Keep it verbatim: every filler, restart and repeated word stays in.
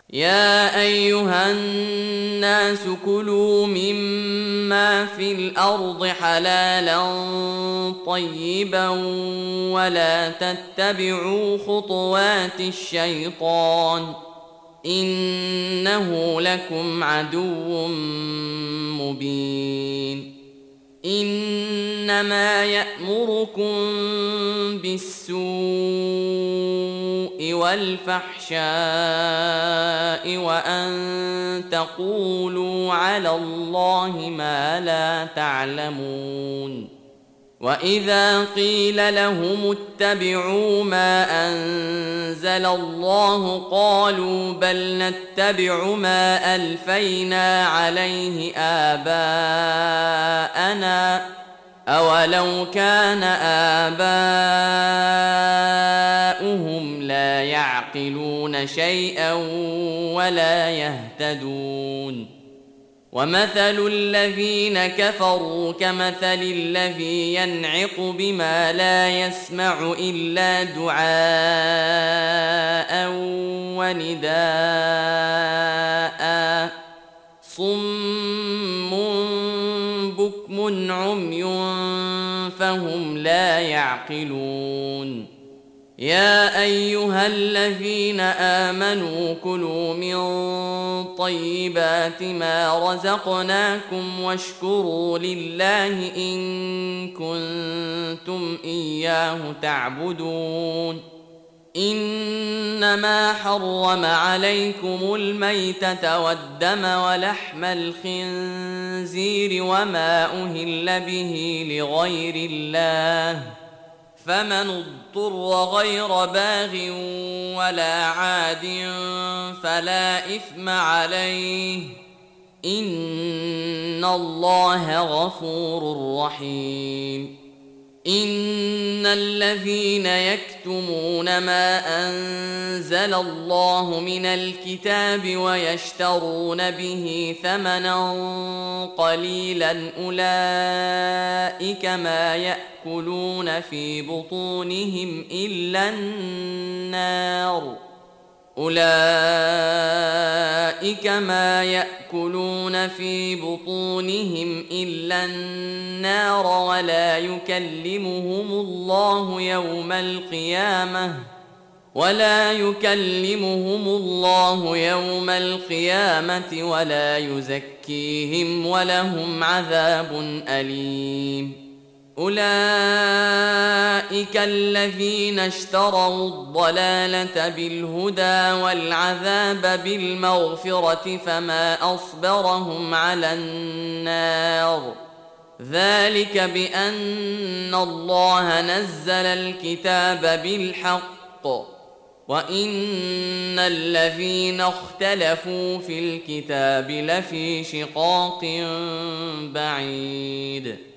يا أيها الناس كلوا مما في الأرض حلالا طيبا ولا تتبعوا خطوات الشيطان إنه لكم عدو مبين. إنما يأمركم بالسوء والفحشاء وأن تقولوا على الله ما لا تعلمون. وإذا قيل لهم اتبعوا ما أنزل الله قالوا بل نتبع ما ألفينا عليه آباءنا أولو كان آباؤهم لا يعقلون شيئا ولا يهتدون. ومثل الذين كفروا كمثل الذي ينعق بما لا يسمع إلا دعاء ونداء صم بكم عمي فهم لا يعقلون. يا أيها الذين آمنوا كلوا من طيبات ما رزقناكم واشكروا لله إن كنتم إياه تعبدون. إنما حرم عليكم الميتة والدم ولحم الخنزير وما أهل به لغير الله فمن اضطر غير باغ ولا عاد فلا إثم عليه إن الله غفور رحيم. إن الذين يكتمون ما أنزل الله من الكتاب ويشترون به ثمنا قليلا أولئك ما يأكلون في بطونهم إلا النار أولئك ما يأكلون في بطونهم إلا النار ولا يكلمهم الله يوم القيامة ولا يكلمهم الله يوم القيامة ولا يزكيهم ولهم عذاب أليم. أولئك الذين اشتروا الضلالة بالهدى والعذاب بالمغفرة فما أصبرهم على النار ذلك بأن الله نزل الكتاب بالحق وإن الذين اختلفوا في الكتاب لفي شقاق بعيد.